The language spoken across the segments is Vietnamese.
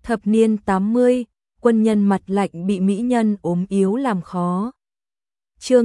Thập niên 80, quân nhân mặt lạnh bị mỹ nhân ốm yếu làm khó. Chương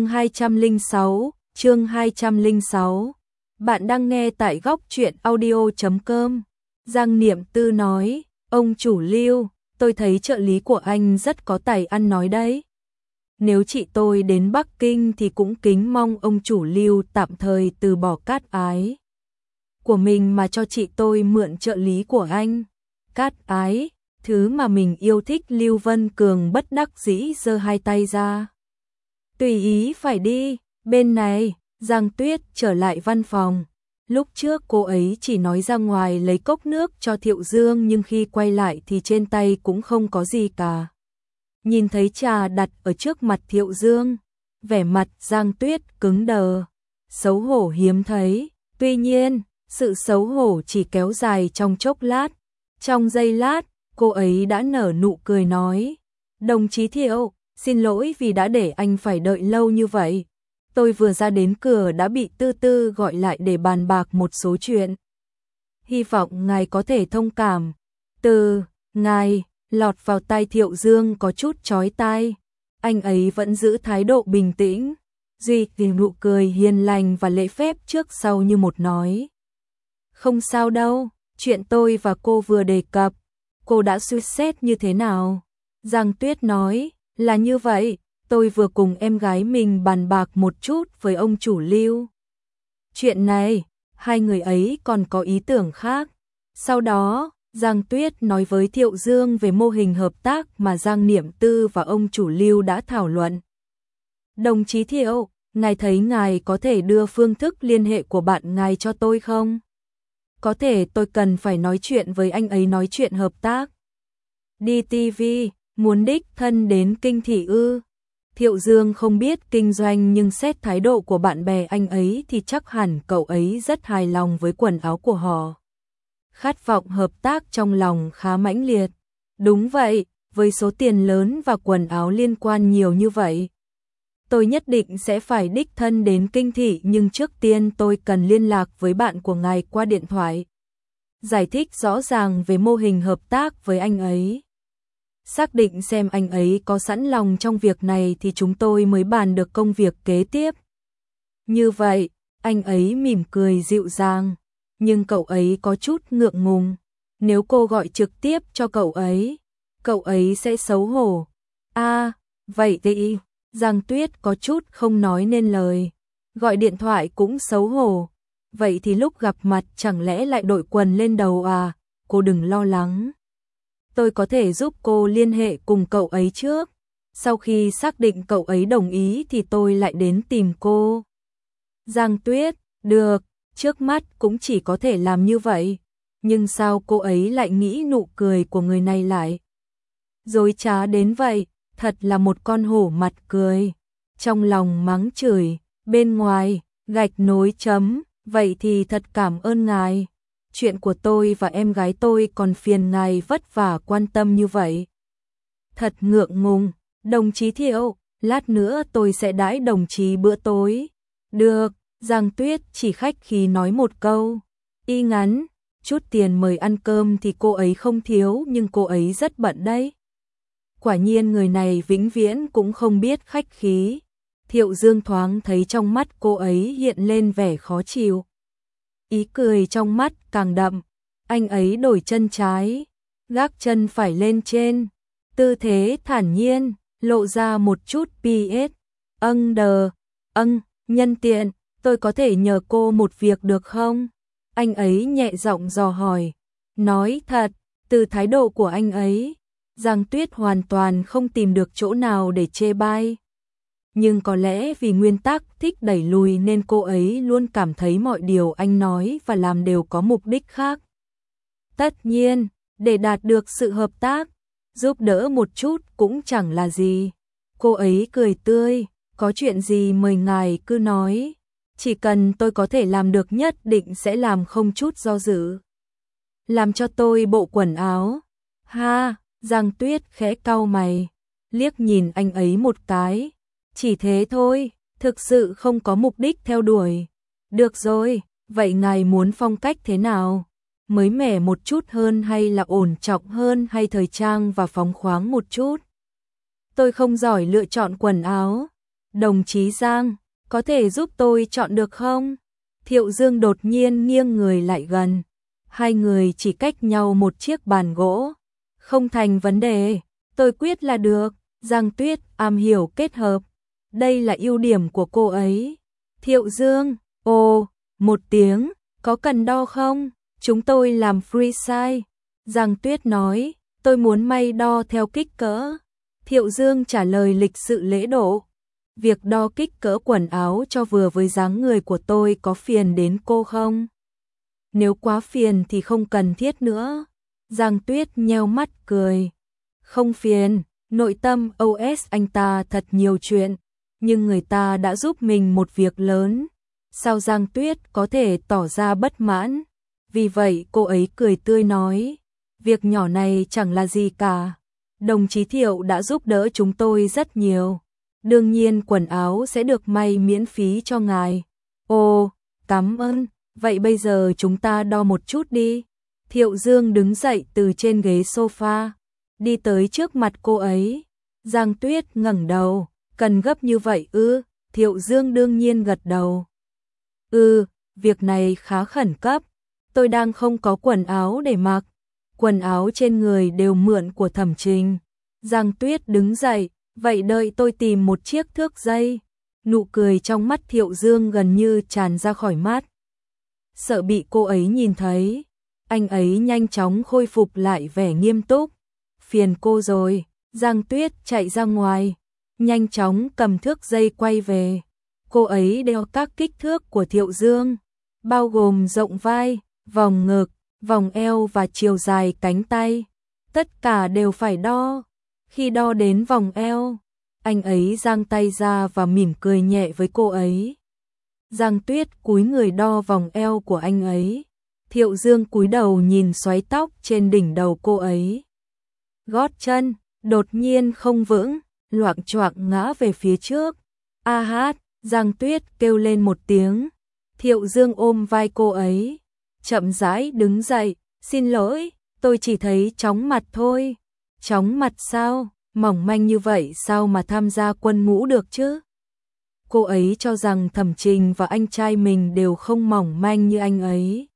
206. Bạn đang nghe tại góc truyện audio.com. Giang Niệm Tư nói, ông chủ Lưu, tôi thấy trợ lý của anh rất có tài ăn nói đấy. Nếu chị tôi đến Bắc Kinh thì cũng kính mong ông chủ Lưu tạm thời từ bỏ cát ái của mình mà cho chị tôi mượn trợ lý của anh. Cát ái, thứ mà mình yêu thích. Lưu Vân Cường bất đắc dĩ giơ hai tay ra. Tùy ý phải đi, bên này. Giang Tuyết trở lại văn phòng. Lúc trước cô ấy chỉ nói ra ngoài lấy cốc nước cho Thiệu Dương, nhưng khi quay lại thì trên tay cũng không có gì cả. Nhìn thấy trà đặt ở trước mặt Thiệu Dương, vẻ mặt Giang Tuyết cứng đờ, xấu hổ hiếm thấy. Tuy nhiên, sự xấu hổ chỉ kéo dài trong chốc lát. Trong giây lát, cô ấy đã nở nụ cười nói, đồng chí Thiệu, xin lỗi vì đã để anh phải đợi lâu như vậy. Tôi vừa ra đến cửa đã bị Tư Tư gọi lại để bàn bạc một số chuyện. Hy vọng ngài có thể thông cảm. Từ ngài lọt vào tai Thiệu Dương có chút chói tai. Anh ấy vẫn giữ thái độ bình tĩnh, duy trì nụ cười hiền lành và lễ phép trước sau như một nói. Không sao đâu, chuyện tôi và cô vừa đề cập, cô đã suy xét như thế nào? Giang Tuyết nói, là như vậy. Tôi vừa cùng em gái mình bàn bạc một chút với ông chủ Lưu. Chuyện này, hai người ấy còn có ý tưởng khác. Sau đó, Giang Tuyết nói với Thiệu Dương về mô hình hợp tác mà Giang Niệm Tư và ông chủ Lưu đã thảo luận. Đồng chí Thiệu, ngài thấy ngài có thể đưa phương thức liên hệ của bạn ngài cho tôi không? Có thể tôi cần phải nói chuyện với anh ấy nói chuyện hợp tác. Đi TV, muốn đích thân đến Kinh Thị ư? Thiệu Dương không biết kinh doanh nhưng xét thái độ của bạn bè anh ấy thì chắc hẳn cậu ấy rất hài lòng với quần áo của họ. Khát vọng hợp tác trong lòng khá mãnh liệt. Đúng vậy, với số tiền lớn và quần áo liên quan nhiều như vậy, tôi nhất định sẽ phải đích thân đến Kinh Thị, nhưng trước tiên tôi cần liên lạc với bạn của ngài qua điện thoại. Giải thích rõ ràng về mô hình hợp tác với anh ấy. Xác định xem anh ấy có sẵn lòng trong việc này thì chúng tôi mới bàn được công việc kế tiếp. Như vậy, anh ấy mỉm cười dịu dàng, nhưng cậu ấy có chút ngượng ngùng. Nếu cô gọi trực tiếp cho cậu ấy sẽ xấu hổ. À, vậy thì, Giang Tuyết có chút không nói nên lời. Gọi điện thoại cũng xấu hổ. Vậy thì lúc gặp mặt chẳng lẽ lại đội quần lên đầu à? Cô đừng lo lắng. Tôi có thể giúp cô liên hệ cùng cậu ấy trước. Sau khi xác định cậu ấy đồng ý thì tôi lại đến tìm cô. Giang Tuyết, được, trước mắt cũng chỉ có thể làm như vậy. Nhưng sao cô ấy lại nghĩ nụ cười của người này lại dối trá đến vậy, thật là một con hổ mặt cười. Trong lòng mắng chửi, bên ngoài, gạch nối chấm, vậy thì thật cảm ơn ngài. Chuyện của tôi và em gái tôi còn phiền ngài vất vả quan tâm như vậy. Thật ngượng ngùng, đồng chí Thiệu, lát nữa tôi sẽ đãi đồng chí bữa tối. Được, Giang Tuyết chỉ khách khí nói một câu. Y ngắn, chút tiền mời ăn cơm thì cô ấy không thiếu, nhưng cô ấy rất bận đấy. Quả nhiên người này vĩnh viễn cũng không biết khách khí. Thiệu Dương thoáng thấy trong mắt cô ấy hiện lên vẻ khó chịu. Ý cười trong mắt càng đậm, anh ấy đổi chân trái, gác chân phải lên trên, tư thế thản nhiên, lộ ra một chút PS. Nhân tiện, tôi có thể nhờ cô một việc được không? Anh ấy nhẹ giọng dò hỏi. Nói thật, từ thái độ của anh ấy, Giang Tuyết hoàn toàn không tìm được chỗ nào để chê bai. Nhưng có lẽ vì nguyên tắc thích đẩy lùi nên cô ấy luôn cảm thấy mọi điều anh nói và làm đều có mục đích khác. Tất nhiên, để đạt được sự hợp tác, giúp đỡ một chút cũng chẳng là gì. Cô ấy cười tươi, có chuyện gì mời ngài cứ nói. Chỉ cần tôi có thể làm được nhất định sẽ làm không chút do dự. Làm cho tôi bộ quần áo. Ha, Giang Tuyết khẽ cau mày, liếc nhìn anh ấy một cái. Chỉ thế thôi, thực sự không có mục đích theo đuổi. Được rồi, vậy ngài muốn phong cách thế nào? mới mẻ một chút hơn hay là ổn trọng hơn hay thời trang và phóng khoáng một chút? Tôi không giỏi lựa chọn quần áo. Đồng chí Giang, có thể giúp tôi chọn được không? Thiệu Dương đột nhiên nghiêng người lại gần. Hai người chỉ cách nhau một chiếc bàn gỗ. Không thành vấn đề, tôi quyết là được. Giang Tuyết am hiểu kết hợp. Đây là ưu điểm của cô ấy. Thiệu Dương, ồ, một tiếng, có cần đo không? Chúng tôi làm free size. Giang Tuyết nói, tôi muốn may đo theo kích cỡ. Thiệu Dương trả lời lịch sự lễ độ. Việc đo kích cỡ quần áo cho vừa với dáng người của tôi có phiền đến cô không? Nếu quá phiền thì không cần thiết nữa. Giang Tuyết nheo mắt cười. Không phiền, nội tâm OS anh ta thật nhiều chuyện, nhưng người ta đã giúp mình một việc lớn. Sao Giang Tuyết có thể tỏ ra bất mãn? Vì vậy cô ấy cười tươi nói, việc nhỏ này chẳng là gì cả. Đồng chí Thiệu đã giúp đỡ chúng tôi rất nhiều. Đương nhiên quần áo sẽ được may miễn phí cho ngài. Ồ, cảm ơn. Vậy bây giờ chúng ta đo một chút đi. Thiệu Dương đứng dậy từ trên ghế sofa, đi tới trước mặt cô ấy. Giang Tuyết ngẩng đầu, cần gấp như vậy ư? Thiệu Dương đương nhiên gật đầu. Việc này khá khẩn cấp. Tôi đang không có quần áo để mặc. Quần áo trên người đều mượn của Thẩm Trình. Giang Tuyết đứng dậy, vậy đợi tôi tìm một chiếc thước dây. Nụ cười trong mắt Thiệu Dương gần như tràn ra khỏi mắt. Sợ bị cô ấy nhìn thấy, anh ấy nhanh chóng khôi phục lại vẻ nghiêm túc. Phiền cô rồi. Giang Tuyết chạy ra ngoài, nhanh chóng cầm thước dây quay về. Cô ấy đeo các kích thước của Thiệu Dương, bao gồm rộng vai, vòng ngực, vòng eo và chiều dài cánh tay. Tất cả đều phải đo. Khi đo đến vòng eo, anh ấy giang tay ra và mỉm cười nhẹ với cô ấy. Giang Tuyết cúi người đo vòng eo của anh ấy. Thiệu Dương cúi đầu nhìn xoáy tóc trên đỉnh đầu cô ấy. Gót chân đột nhiên không vững, loạng choạng ngã về phía trước. A hát, Giang Tuyết kêu lên một tiếng. Thiệu Dương ôm vai cô ấy, chậm rãi đứng dậy. Xin lỗi, tôi chỉ thấy chóng mặt thôi. Chóng mặt sao? Mỏng manh như vậy sao mà tham gia quân ngũ được chứ? Cô ấy cho rằng Thẩm Trình và anh trai mình đều không mỏng manh như anh ấy.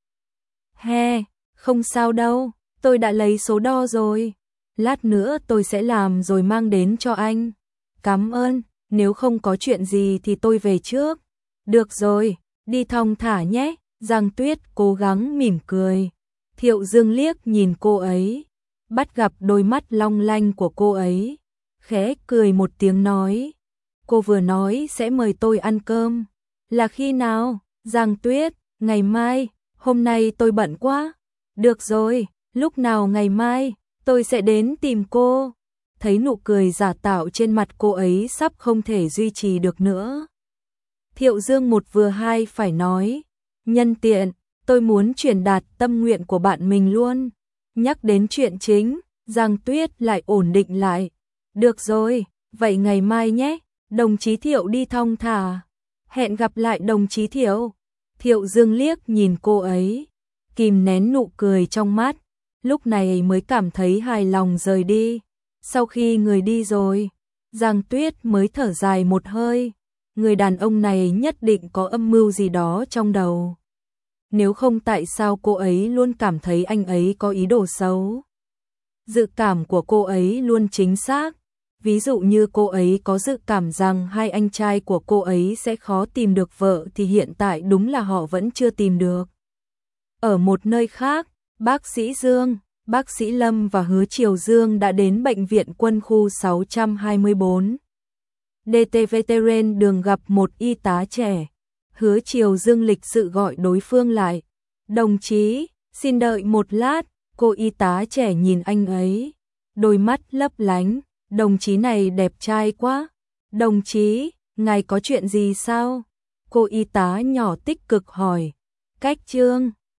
Không sao đâu, tôi đã lấy số đo rồi. Lát nữa tôi sẽ làm rồi mang đến cho anh. Cảm ơn, nếu không có chuyện gì thì tôi về trước. Được rồi, đi thong thả nhé. Giang Tuyết cố gắng mỉm cười. Thiệu Dương liếc nhìn cô ấy, bắt gặp đôi mắt long lanh của cô ấy, khẽ cười một tiếng nói, cô vừa nói sẽ mời tôi ăn cơm. Là khi nào? Giang Tuyết, ngày mai, hôm nay tôi bận quá. Được rồi, lúc nào ngày mai, tôi sẽ đến tìm cô. Thấy nụ cười giả tạo trên mặt cô ấy sắp không thể duy trì được nữa. Thiệu Dương một vừa hai phải nói, nhân tiện, tôi muốn truyền đạt tâm nguyện của bạn mình luôn. Nhắc đến chuyện chính, Giang Tuyết lại ổn định lại. Được rồi, vậy ngày mai nhé, đồng chí Thiệu đi thong thả. Hẹn gặp lại đồng chí Thiệu. Thiệu Dương liếc nhìn cô ấy, kìm nén nụ cười trong mắt, lúc này mới cảm thấy hài lòng rời đi. Sau khi người đi rồi, Giang Tuyết mới thở dài một hơi. Người đàn ông này nhất định có âm mưu gì đó trong đầu. Nếu không tại sao cô ấy luôn cảm thấy anh ấy có ý đồ xấu. Dự cảm của cô ấy luôn chính xác. Ví dụ như cô ấy có dự cảm rằng hai anh trai của cô ấy sẽ khó tìm được vợ thì hiện tại đúng là họ vẫn chưa tìm được. Ở một nơi khác, bác sĩ Dương, bác sĩ Lâm và Hứa Triều Dương đã đến bệnh viện quân khu 624. DTV Terrain đường gặp một y tá trẻ. Hứa Triều Dương lịch sự gọi đối phương lại. Đồng chí, xin đợi một lát. Cô y tá trẻ nhìn anh ấy, đôi mắt lấp lánh. Đồng chí này đẹp trai quá. Đồng chí, ngài có chuyện gì sao? Cô y tá nhỏ tích cực hỏi. Cách Trương.